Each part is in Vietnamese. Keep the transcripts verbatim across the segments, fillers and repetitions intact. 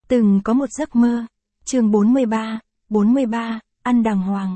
Từng có một giấc mơ. Chương bốn mươi ba, bốn mươi ba, ăn đàng hoàng.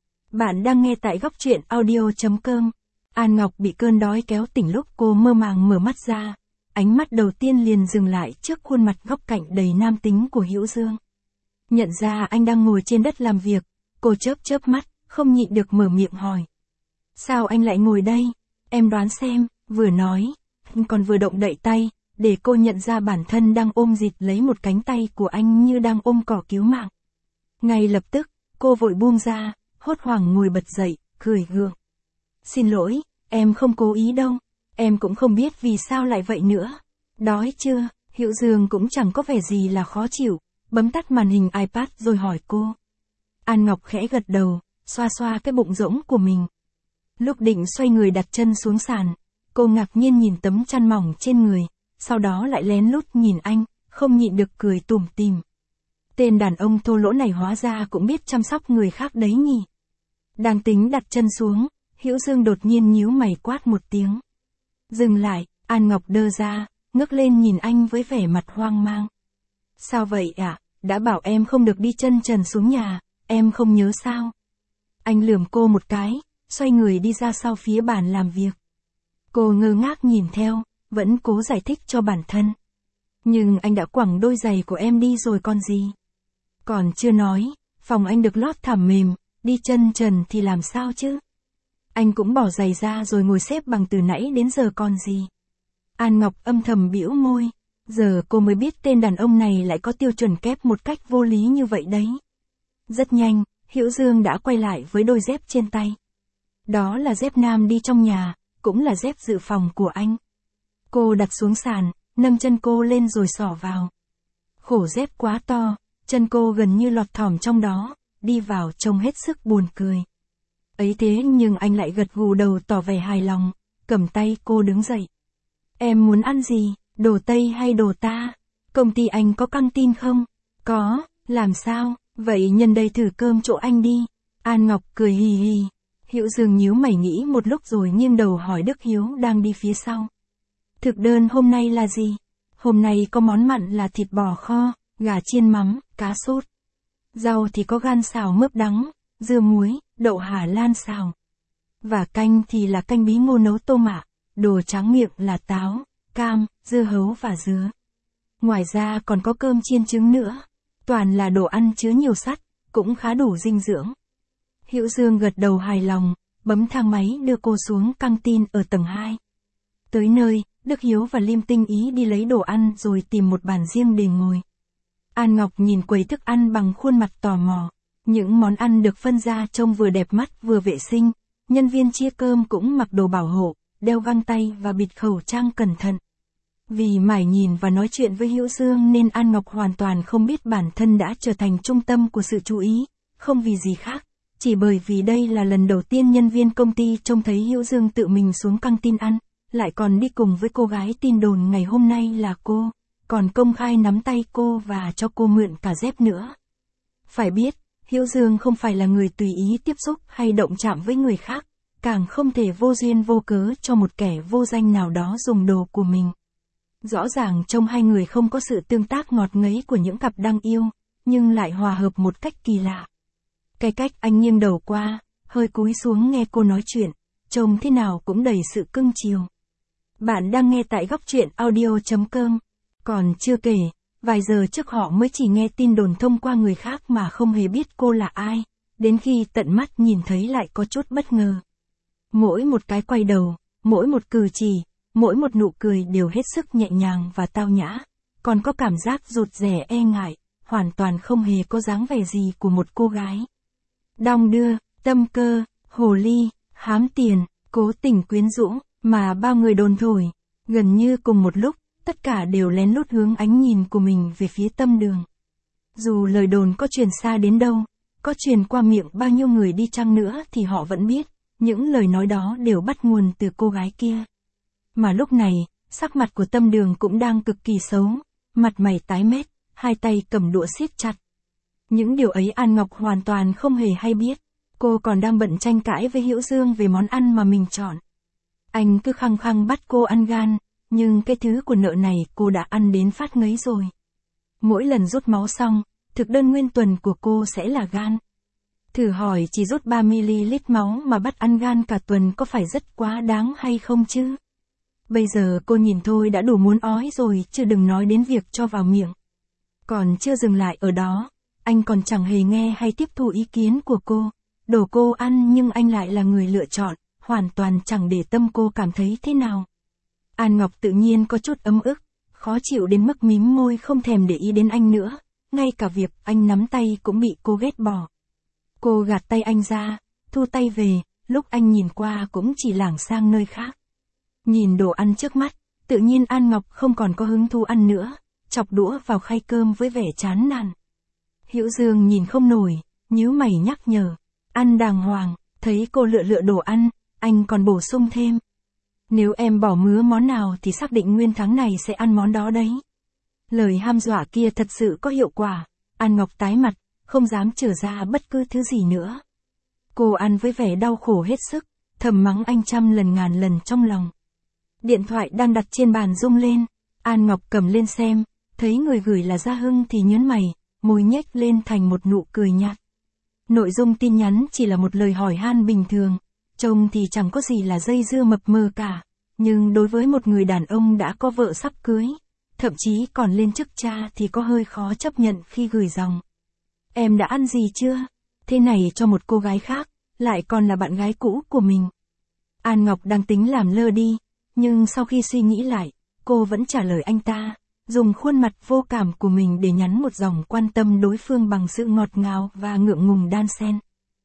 Bạn đang nghe tại góc truyện audio.com. An Ngọc bị cơn đói kéo tỉnh lúc cô mơ màng mở mắt ra. Ánh mắt đầu tiên liền dừng lại trước khuôn mặt góc cạnh đầy nam tính của Hữu Dương. Nhận ra anh đang ngồi trên đất làm việc, cô chớp chớp mắt, không nhịn được mở miệng hỏi. Sao anh lại ngồi đây? Em đoán xem, vừa nói, còn vừa động đậy tay, để cô nhận ra bản thân đang ôm dịt lấy một cánh tay của anh như đang ôm cỏ cứu mạng. Ngay lập tức, cô vội buông ra, hốt hoảng ngồi bật dậy, cười gượng. Xin lỗi, em không cố ý đâu, em cũng không biết vì sao lại vậy nữa. Đói chưa? Hữu Dương cũng chẳng có vẻ gì là khó chịu, bấm tắt màn hình iPad rồi hỏi cô. An Ngọc khẽ gật đầu, xoa xoa cái bụng rỗng của mình. Lúc định xoay người đặt chân xuống sàn, cô ngạc nhiên nhìn tấm chăn mỏng trên người, sau đó lại lén lút nhìn anh, không nhịn được cười tủm tỉm. Tên đàn ông thô lỗ này hóa ra cũng biết chăm sóc người khác đấy nhỉ. Đang tính đặt chân xuống, Hữu Dương đột nhiên nhíu mày quát một tiếng. Dừng lại, An Ngọc đơ ra, ngước lên nhìn anh với vẻ mặt hoang mang. Sao vậy ạ? À? Đã bảo em không được đi chân trần xuống nhà, em không nhớ sao? Anh lườm cô một cái, xoay người đi ra sau phía bàn làm việc. Cô ngơ ngác nhìn theo, vẫn cố giải thích cho bản thân. Nhưng anh đã quẳng đôi giày của em đi rồi còn gì? Còn chưa nói, phòng anh được lót thảm mềm, đi chân trần thì làm sao chứ? Anh cũng bỏ giày ra rồi ngồi xếp bằng từ nãy đến giờ còn gì? An Ngọc âm thầm bĩu môi, giờ cô mới biết tên đàn ông này lại có tiêu chuẩn kép một cách vô lý như vậy đấy. Rất nhanh, Hữu Dương đã quay lại với đôi dép trên tay. Đó là dép nam đi trong nhà, cũng là dép dự phòng của anh. Cô đặt xuống sàn, nâng chân cô lên rồi xỏ vào. Khổ dép quá to, chân cô gần như lọt thỏm trong đó, đi vào trông hết sức buồn cười. Ấy thế nhưng anh lại gật gù đầu tỏ vẻ hài lòng, cầm tay cô đứng dậy. Em muốn ăn gì, đồ Tây hay đồ ta? Công ty anh có căng tin không? Có, làm sao? Vậy nhân đây thử cơm chỗ anh đi. An Ngọc cười hì hì. Hữu Dương nhíu mày nghĩ một lúc rồi nghiêng đầu hỏi Đức Hiếu đang đi phía sau. Thực đơn hôm nay là gì? Hôm nay có món mặn là thịt bò kho, gà chiên mắm, cá sốt. Rau thì có gan xào mướp đắng, dưa muối, đậu Hà Lan xào. Và canh thì là canh bí ngô nấu tô mạ, đồ tráng miệng là táo, cam, dưa hấu và dứa. Ngoài ra còn có cơm chiên trứng nữa. Toàn là đồ ăn chứa nhiều sắt, cũng khá đủ dinh dưỡng. Hữu Dương gật đầu hài lòng, bấm thang máy đưa cô xuống căng tin ở tầng hai. Tới nơi, Đức Hiếu và Liêm Tinh Ý đi lấy đồ ăn rồi tìm một bàn riêng để ngồi. An Ngọc nhìn quầy thức ăn bằng khuôn mặt tò mò. Những món ăn được phân ra trông vừa đẹp mắt vừa vệ sinh. Nhân viên chia cơm cũng mặc đồ bảo hộ, đeo găng tay và bịt khẩu trang cẩn thận. Vì mải nhìn và nói chuyện với Hữu Dương nên An Ngọc hoàn toàn không biết bản thân đã trở thành trung tâm của sự chú ý, không vì gì khác, chỉ bởi vì đây là lần đầu tiên nhân viên công ty trông thấy Hữu Dương tự mình xuống căng tin ăn, lại còn đi cùng với cô gái tin đồn ngày hôm nay là cô, còn công khai nắm tay cô và cho cô mượn cả dép nữa. Phải biết, Hữu Dương không phải là người tùy ý tiếp xúc hay động chạm với người khác, càng không thể vô duyên vô cớ cho một kẻ vô danh nào đó dùng đồ của mình. Rõ ràng trông hai người không có sự tương tác ngọt ngấy của những cặp đang yêu, nhưng lại hòa hợp một cách kỳ lạ. Cái cách anh nghiêng đầu qua, hơi cúi xuống nghe cô nói chuyện, trông thế nào cũng đầy sự cưng chiều. Bạn đang nghe tại góc truyện audio.com. Còn chưa kể, vài giờ trước họ mới chỉ nghe tin đồn thông qua người khác mà không hề biết cô là ai, đến khi tận mắt nhìn thấy lại có chút bất ngờ. Mỗi một cái quay đầu, mỗi một cử chỉ, mỗi một nụ cười đều hết sức nhẹ nhàng và tao nhã, còn có cảm giác rụt rè e ngại, hoàn toàn không hề có dáng vẻ gì của một cô gái. Đong đưa, tâm cơ, hồ ly, hám tiền, cố tình quyến rũ, mà bao người đồn thổi, gần như cùng một lúc, tất cả đều lén lút hướng ánh nhìn của mình về phía Tâm Đường. Dù lời đồn có truyền xa đến đâu, có truyền qua miệng bao nhiêu người đi chăng nữa thì họ vẫn biết, những lời nói đó đều bắt nguồn từ cô gái kia. Mà lúc này, sắc mặt của Tâm Đường cũng đang cực kỳ xấu, mặt mày tái mét, hai tay cầm đũa siết chặt. Những điều ấy An Ngọc hoàn toàn không hề hay biết, cô còn đang bận tranh cãi với Hữu Dương về món ăn mà mình chọn. Anh cứ khăng khăng bắt cô ăn gan, nhưng cái thứ của nợ này cô đã ăn đến phát ngấy rồi. Mỗi lần rút máu xong, thực đơn nguyên tuần của cô sẽ là gan. Thử hỏi chỉ rút ba mi li lít máu mà bắt ăn gan cả tuần có phải rất quá đáng hay không chứ? Bây giờ cô nhìn thôi đã đủ muốn ói rồi, chứ đừng nói đến việc cho vào miệng. Còn chưa dừng lại ở đó, anh còn chẳng hề nghe hay tiếp thu ý kiến của cô. Đổ cô ăn nhưng anh lại là người lựa chọn, hoàn toàn chẳng để tâm cô cảm thấy thế nào. An Ngọc tự nhiên có chút ấm ức, khó chịu đến mức mím môi không thèm để ý đến anh nữa, ngay cả việc anh nắm tay cũng bị cô ghét bỏ. Cô gạt tay anh ra, thu tay về, lúc anh nhìn qua cũng chỉ lảng sang nơi khác. Nhìn đồ ăn trước mắt, tự nhiên An Ngọc không còn có hứng thú ăn nữa, chọc đũa vào khay cơm với vẻ chán nản. Hữu Dương nhìn không nổi, nhíu mày nhắc nhở, ăn đàng hoàng, thấy cô lựa lựa đồ ăn, anh còn bổ sung thêm. Nếu em bỏ mứa món nào thì xác định nguyên tháng này sẽ ăn món đó đấy. Lời ham dọa kia thật sự có hiệu quả, An Ngọc tái mặt, không dám trở ra bất cứ thứ gì nữa. Cô ăn với vẻ đau khổ hết sức, thầm mắng anh trăm lần ngàn lần trong lòng. Điện thoại đang đặt trên bàn rung lên, An Ngọc cầm lên xem, thấy người gửi là Gia Hưng thì nhớn mày, môi nhếch lên thành một nụ cười nhạt. Nội dung tin nhắn chỉ là một lời hỏi han bình thường, trông thì chẳng có gì là dây dưa mập mờ cả, nhưng đối với một người đàn ông đã có vợ sắp cưới, thậm chí còn lên chức cha thì có hơi khó chấp nhận khi gửi dòng. Em đã ăn gì chưa? Thế này cho một cô gái khác, lại còn là bạn gái cũ của mình. An Ngọc đang tính làm lơ đi, nhưng sau khi suy nghĩ lại, cô vẫn trả lời anh ta, dùng khuôn mặt vô cảm của mình để nhắn một dòng quan tâm đối phương bằng sự ngọt ngào và ngượng ngùng đan xen.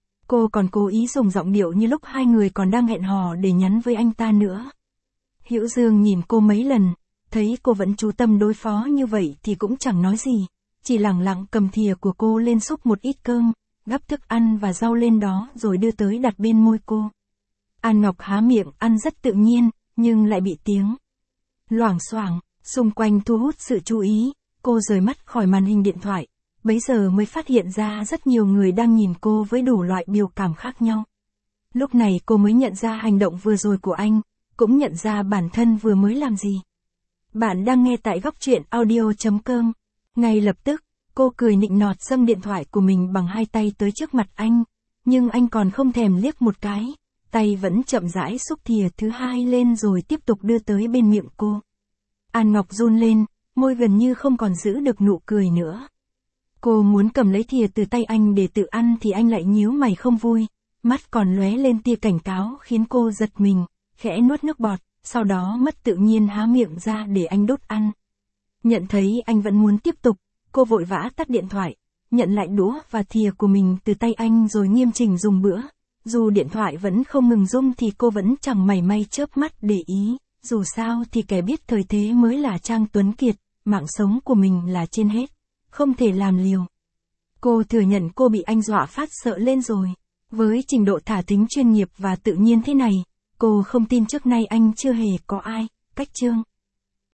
Cô còn cố ý dùng giọng điệu như lúc hai người còn đang hẹn hò để nhắn với anh ta nữa. Hữu Dương nhìn cô mấy lần, thấy cô vẫn chú tâm đối phó như vậy thì cũng chẳng nói gì, chỉ lẳng lặng cầm thìa của cô lên xúc một ít cơm, gắp thức ăn và rau lên đó rồi đưa tới đặt bên môi cô. An Ngọc há miệng ăn rất tự nhiên, nhưng lại bị tiếng loảng xoảng xung quanh thu hút sự chú ý, cô rời mắt khỏi màn hình điện thoại, bấy giờ mới phát hiện ra rất nhiều người đang nhìn cô với đủ loại biểu cảm khác nhau. Lúc này cô mới nhận ra hành động vừa rồi của anh, cũng nhận ra bản thân vừa mới làm gì. Bạn đang nghe tại góc truyện audio chấm com. Ngay lập tức, cô cười nịnh nọt dâng điện thoại của mình bằng hai tay tới trước mặt anh, nhưng anh còn không thèm liếc một cái, tay vẫn chậm rãi xúc thìa thứ hai lên rồi tiếp tục đưa tới bên miệng cô. An Ngọc run lên, môi gần như không còn giữ được nụ cười nữa. Cô muốn cầm lấy thìa từ tay anh để tự ăn thì anh lại nhíu mày không vui, mắt còn lóe lên tia cảnh cáo khiến cô giật mình, khẽ nuốt nước bọt, sau đó mất tự nhiên há miệng ra để anh đút ăn. Nhận thấy anh vẫn muốn tiếp tục, cô vội vã tắt điện thoại, nhận lại đũa và thìa của mình từ tay anh rồi nghiêm chỉnh dùng bữa. Dù điện thoại vẫn không ngừng rung thì cô vẫn chẳng mảy may chớp mắt để ý, dù sao thì kẻ biết thời thế mới là Trang Tuấn Kiệt, mạng sống của mình là trên hết, không thể làm liều. Cô thừa nhận cô bị anh dọa phát sợ lên rồi, với trình độ thả thính chuyên nghiệp và tự nhiên thế này, cô không tin trước nay anh chưa hề có ai, cách Trương